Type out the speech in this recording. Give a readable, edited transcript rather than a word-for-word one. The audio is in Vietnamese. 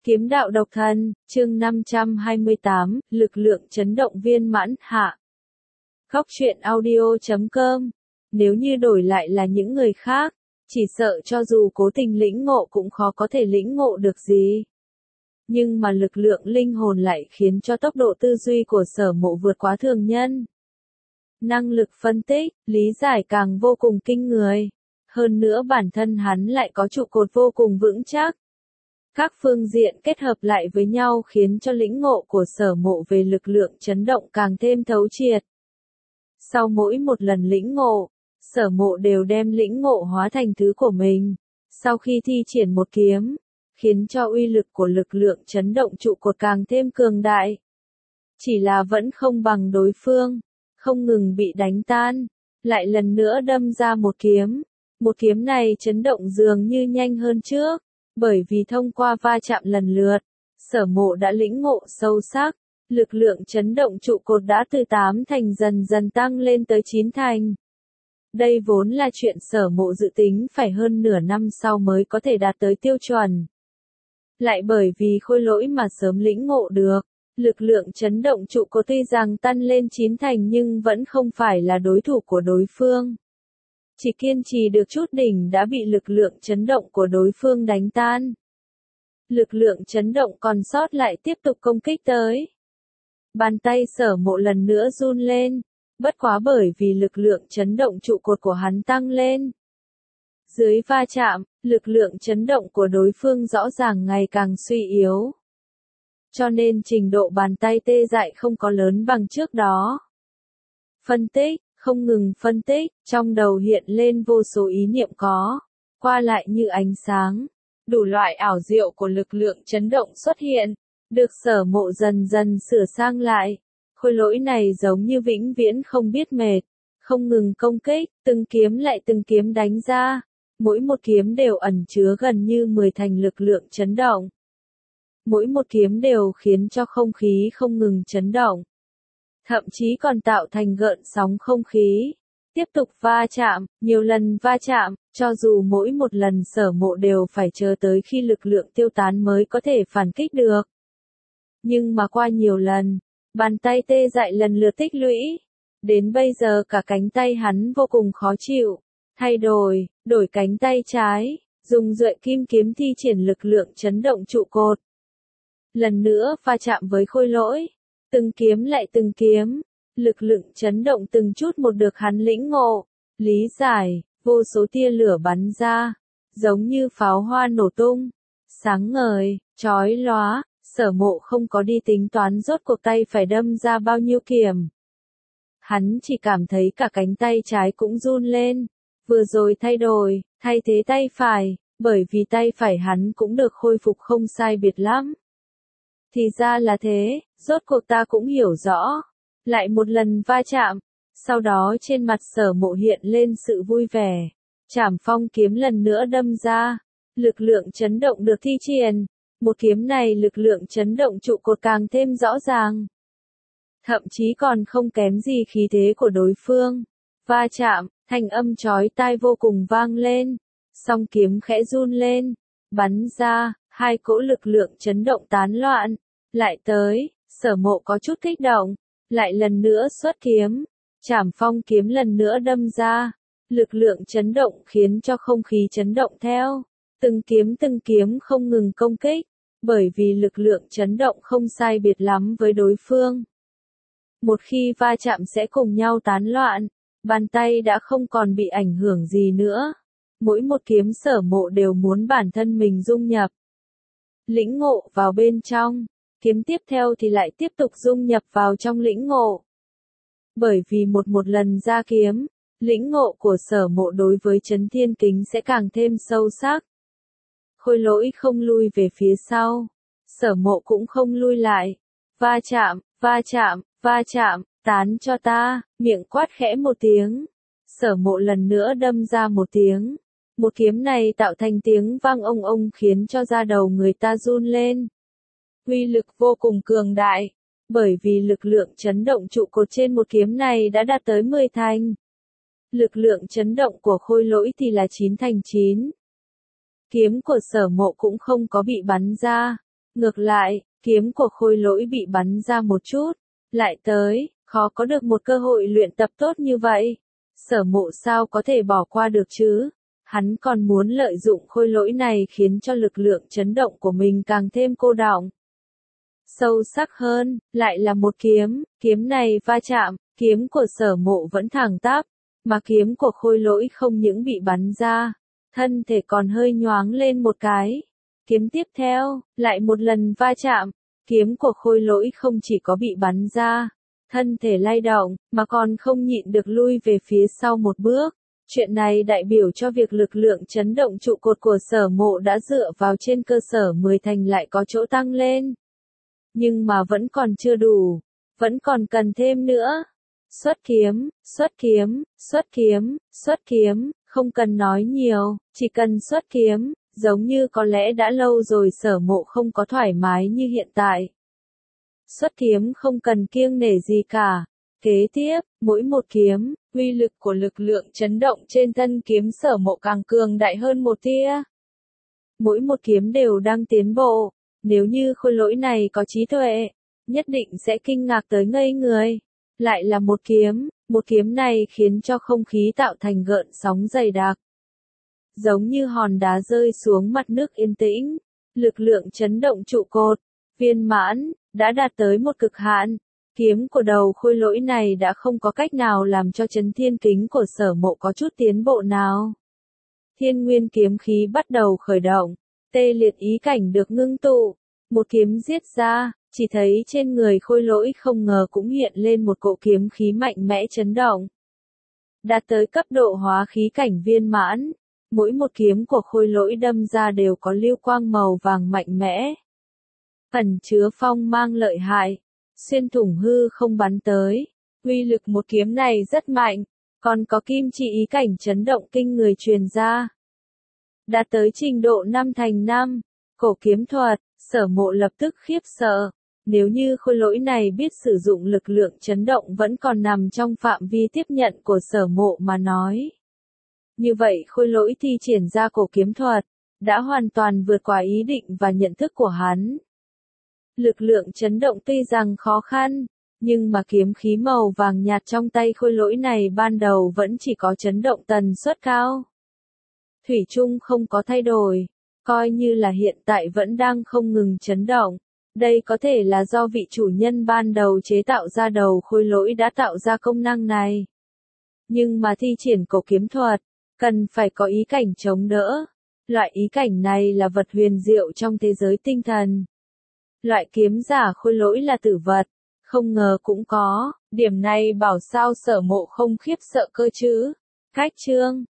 Kiếm đạo độc thân, chương 528, lực lượng chấn động viên mãn, hạ. Góc truyện audio.com. Nếu như đổi lại là những người khác, chỉ sợ cho dù cố tình lĩnh ngộ cũng khó có thể lĩnh ngộ được gì. Nhưng mà lực lượng linh hồn lại khiến cho tốc độ tư duy của Sở Mộ vượt quá thường nhân. Năng lực phân tích, lý giải càng vô cùng kinh người. Hơn nữa bản thân hắn lại có trụ cột vô cùng vững chắc. Các phương diện kết hợp lại với nhau khiến cho lĩnh ngộ của Sở Mộ về lực lượng chấn động càng thêm thấu triệt. Sau mỗi một lần lĩnh ngộ, Sở Mộ đều đem lĩnh ngộ hóa thành thứ của mình. Sau khi thi triển một kiếm, khiến cho uy lực của lực lượng chấn động trụ cột càng thêm cường đại. Chỉ là vẫn không bằng đối phương, không ngừng bị đánh tan, lại lần nữa đâm ra một kiếm. Một kiếm này chấn động dường như nhanh hơn trước. Bởi vì thông qua va chạm lần lượt, Sở Mộ đã lĩnh ngộ sâu sắc, lực lượng chấn động trụ cột đã từ 8 thành dần dần tăng lên tới 9 thành. Đây vốn là chuyện Sở Mộ dự tính phải hơn nửa năm sau mới có thể đạt tới tiêu chuẩn. Lại bởi vì khôi lỗi mà sớm lĩnh ngộ được, lực lượng chấn động trụ cột tuy rằng tăng lên 9 thành nhưng vẫn không phải là đối thủ của đối phương. Chỉ kiên trì được chút đỉnh đã bị lực lượng chấn động của đối phương đánh tan. Lực lượng chấn động còn sót lại tiếp tục công kích tới. Bàn tay Sở Mộ lần nữa run lên, bất quá bởi vì lực lượng chấn động trụ cột của hắn tăng lên. Dưới va chạm, lực lượng chấn động của đối phương rõ ràng ngày càng suy yếu. Cho nên trình độ bàn tay tê dại không có lớn bằng trước đó. Phân tích. Không ngừng phân tích, trong đầu hiện lên vô số ý niệm qua lại như ánh sáng. Đủ loại ảo diệu của lực lượng chấn động xuất hiện, được Sở Mộ dần dần sửa sang lại. Khôi lỗi này giống như vĩnh viễn không biết mệt, không ngừng công kích, từng kiếm lại từng kiếm đánh ra. Mỗi một kiếm đều ẩn chứa gần như 10 thành lực lượng chấn động. Mỗi một kiếm đều khiến cho không khí không ngừng chấn động. Thậm chí còn tạo thành gợn sóng không khí. Tiếp tục va chạm, nhiều lần va chạm, cho dù mỗi một lần Sở Mộ đều phải chờ tới khi lực lượng tiêu tán mới có thể phản kích được. Nhưng mà qua nhiều lần, bàn tay tê dại lần lượt tích lũy. Đến bây giờ cả cánh tay hắn vô cùng khó chịu. Thay đổi cánh tay trái, dùng duệ kim kiếm thi triển lực lượng chấn động trụ cột. Lần nữa va chạm với khôi lỗi. Từng kiếm lại từng kiếm, lực lượng chấn động từng chút một được hắn lĩnh ngộ, lý giải, vô số tia lửa bắn ra, giống như pháo hoa nổ tung, sáng ngời, chói lóa. Sở Mộ không có đi tính toán rốt cuộc tay phải đâm ra bao nhiêu kiếm. Hắn chỉ cảm thấy cả cánh tay trái cũng run lên, vừa rồi thay thế tay phải, bởi vì tay phải hắn cũng được khôi phục không sai biệt lắm. Thì ra là thế, rốt cuộc ta cũng hiểu rõ. Lại một lần va chạm, sau đó trên mặt Sở Mộ hiện lên sự vui vẻ. Trảm phong kiếm lần nữa đâm ra, lực lượng chấn động được thi triển. Một kiếm này lực lượng chấn động trụ cột càng thêm rõ ràng. Thậm chí còn không kém gì khí thế của đối phương. Va chạm, thanh âm chói tai vô cùng vang lên. Song kiếm khẽ run lên, bắn ra, hai cỗ lực lượng chấn động tán loạn. Lại tới, Sở Mộ có chút kích động, lại lần nữa xuất kiếm, Trảm phong kiếm lần nữa đâm ra, lực lượng chấn động khiến cho không khí chấn động theo, từng kiếm không ngừng công kích, bởi vì lực lượng chấn động không sai biệt lắm với đối phương. Một khi va chạm sẽ cùng nhau tán loạn, bàn tay đã không còn bị ảnh hưởng gì nữa, mỗi một kiếm Sở Mộ đều muốn bản thân mình dung nhập, lĩnh ngộ vào bên trong. Kiếm tiếp theo thì lại tiếp tục dung nhập vào trong lĩnh ngộ. Bởi vì một lần ra kiếm, lĩnh ngộ của Sở Mộ đối với Chấn Thiên Kính sẽ càng thêm sâu sắc. Khôi lỗi không lui về phía sau, Sở Mộ cũng không lui lại. Va chạm, tán cho ta, miệng quát khẽ một tiếng. Sở Mộ lần nữa đâm ra một tiếng. Một kiếm này tạo thành tiếng vang ông ông khiến cho da đầu người ta run lên. Uy lực vô cùng cường đại, bởi vì lực lượng chấn động trụ cột trên một kiếm này đã đạt tới 10 thành. Lực lượng chấn động của khôi lỗi thì là 9 thành 9. Kiếm của Sở Mộ cũng không có bị bắn ra, Ngược lại, kiếm của Khôi Lỗi bị bắn ra một chút, lại tới, khó có được một cơ hội luyện tập tốt như vậy. Sở Mộ sao có thể bỏ qua được chứ? Hắn còn muốn lợi dụng Khôi Lỗi này khiến cho lực lượng chấn động của mình càng thêm cô đọng. Sâu sắc hơn, lại là một kiếm này va chạm, kiếm của Sở Mộ vẫn thẳng tắp, mà kiếm của Khôi Lỗi không những bị bắn ra, thân thể còn hơi nhoáng lên một cái. Kiếm tiếp theo, lại một lần va chạm, kiếm của Khôi Lỗi không chỉ có bị bắn ra, thân thể lay động, mà còn không nhịn được lui về phía sau một bước. Chuyện này đại biểu cho việc lực lượng chấn động trụ cột của Sở Mộ đã dựa vào trên cơ sở 10 thành lại có chỗ tăng lên. Nhưng mà vẫn còn chưa đủ, vẫn còn cần thêm nữa. Xuất kiếm, xuất kiếm, xuất kiếm, xuất kiếm, không cần nói nhiều, chỉ cần xuất kiếm, giống như có lẽ đã lâu rồi Sở Mộ không có thoải mái như hiện tại. Xuất kiếm không cần kiêng nể gì cả. Kế tiếp, mỗi một kiếm, uy lực của lực lượng chấn động trên thân kiếm Sở Mộ càng cường đại hơn một tia. Mỗi một kiếm đều đang tiến bộ, nếu như Khôi Lỗi này có trí tuệ, nhất định sẽ kinh ngạc tới ngây người. Lại là một kiếm này khiến cho không khí tạo thành gợn sóng dày đặc. Giống như hòn đá rơi xuống mặt nước yên tĩnh, lực lượng chấn động trụ cột, viên mãn, đã đạt tới một cực hạn. Kiếm của đầu Khôi Lỗi này đã không có cách nào làm cho chấn thiên kính của Sở Mộ có chút tiến bộ nào. Thiên nguyên kiếm khí bắt đầu khởi động, tê liệt ý cảnh được ngưng tụ, một kiếm giết ra, chỉ thấy trên người Khôi Lỗi không ngờ cũng hiện lên một cỗ kiếm khí mạnh mẽ chấn động. Đạt tới cấp độ hóa khí cảnh viên mãn, mỗi một kiếm của Khôi Lỗi đâm ra đều có lưu quang màu vàng mạnh mẽ. Ẩn chứa phong mang lợi hại, xuyên thủng hư không bắn tới. Uy lực một kiếm này rất mạnh, còn có kim chỉ ý cảnh chấn động kinh người truyền ra. Đạt tới trình độ 5 thành 5, cổ kiếm thuật, Sở Mộ lập tức khiếp sợ. Nếu như Khôi Lỗi này biết sử dụng lực lượng chấn động vẫn còn nằm trong phạm vi tiếp nhận của Sở Mộ mà nói. Như vậy Khôi Lỗi thi triển ra cổ kiếm thuật, đã hoàn toàn vượt qua ý định và nhận thức của hắn. Lực lượng chấn động tuy rằng khó khăn, nhưng mà kiếm khí màu vàng nhạt trong tay Khôi Lỗi này ban đầu vẫn chỉ có chấn động tần suất cao. Thủy chung không có thay đổi, coi như là hiện tại vẫn đang không ngừng chấn động. Đây có thể là do vị chủ nhân ban đầu chế tạo ra đầu Khôi Lỗi đã tạo ra công năng này. Nhưng mà thi triển cổ kiếm thuật, cần phải có ý cảnh chống đỡ. Loại ý cảnh này là vật huyền diệu trong thế giới tinh thần. Loại kiếm giả Khôi Lỗi là tử vật, không ngờ cũng có, điểm này bảo sao Sở Mộ không khiếp sợ cơ chứ. Cách chương